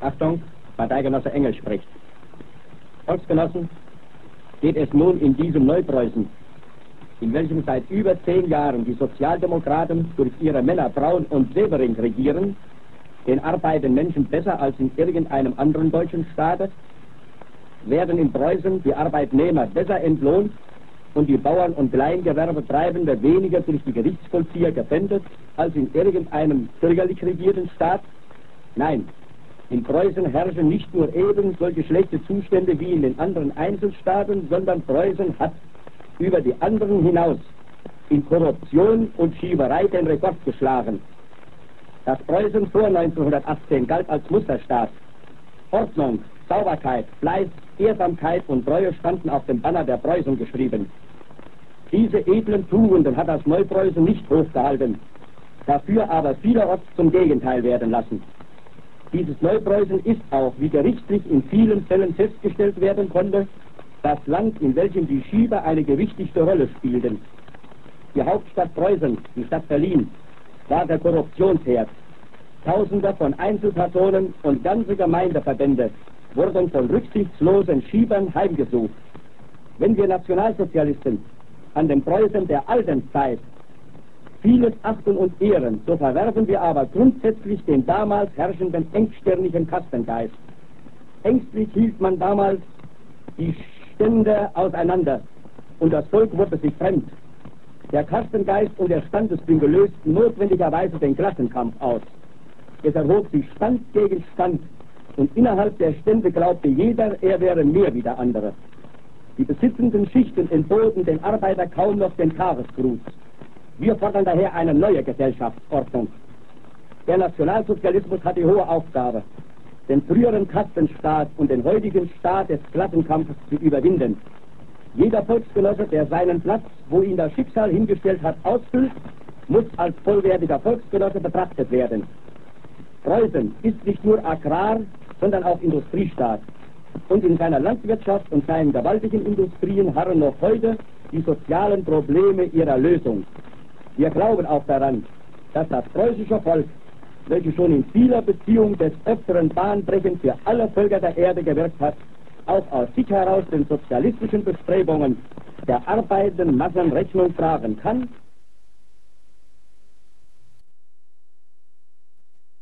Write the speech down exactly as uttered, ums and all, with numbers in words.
Achtung, Parteigenosse Engel spricht. Volksgenossen, geht es nun in diesem Neupreußen, in welchem seit über zehn Jahren die Sozialdemokraten durch ihre Männer Braun und Severing regieren, den arbeitenden Menschen besser als in irgendeinem anderen deutschen Staate? Werden in Preußen die Arbeitnehmer besser entlohnt und die Bauern und Kleingewerbetreibende weniger durch die Gerichtsvollzieher gefändet als in irgendeinem bürgerlich regierten Staat? Nein, in Preußen herrschen nicht nur eben solche schlechte Zustände wie in den anderen Einzelstaaten, sondern Preußen hat über die anderen hinaus in Korruption und Schieberei den Rekord geschlagen. Das Preußen vor neunzehnhundertachtzehn galt als Musterstaat. Ordnung, Sauberkeit, Fleiß, Ehrsamkeit und Treue standen auf dem Banner der Preußen geschrieben. Diese edlen Tugenden hat das Neupreußen nicht hochgehalten, dafür aber vielerorts zum Gegenteil werden lassen. Dieses Neupreußen ist auch, wie gerichtlich in vielen Fällen festgestellt werden konnte, das Land, in welchem die Schieber eine gewichtigste Rolle spielten. Die Hauptstadt Preußen, die Stadt Berlin, war der Korruptionsherd. Tausende von Einzelpersonen und ganze Gemeindeverbände wurden von rücksichtslosen Schiebern heimgesucht. Wenn wir Nationalsozialisten an den Preußen der alten Zeit vieles achten und ehren, so verwerfen wir aber grundsätzlich den damals herrschenden engstirnigen Kastengeist. Ängstlich hielt man damals die Stände auseinander und das Volk wurde sich fremd. Der Kastengeist und der Standesdünkel lösten notwendigerweise den Klassenkampf aus. Es erhob sich Stand gegen Stand und innerhalb der Stände glaubte jeder, er wäre mehr wie der andere. Die besitzenden Schichten entboten den Arbeiter kaum noch den Tagesgruß. Wir fordern daher eine neue Gesellschaftsordnung. Der Nationalsozialismus hat die hohe Aufgabe, den früheren Kastenstaat und den heutigen Staat des Klassenkampfes zu überwinden. Jeder Volksgenosse, der seinen Platz, wo ihn das Schicksal hingestellt hat, ausfüllt, muss als vollwertiger Volksgenosse betrachtet werden. Preußen ist nicht nur Agrar, sondern auch Industriestaat. Und in seiner Landwirtschaft und seinen gewaltigen Industrien harren noch heute die sozialen Probleme ihrer Lösung. Wir glauben auch daran, dass das preußische Volk, welches schon in vieler Beziehung des Öfteren bahnbrechend für alle Völker der Erde gewirkt hat, auch aus sich heraus den sozialistischen Bestrebungen der arbeitenden Massen Rechnung tragen kann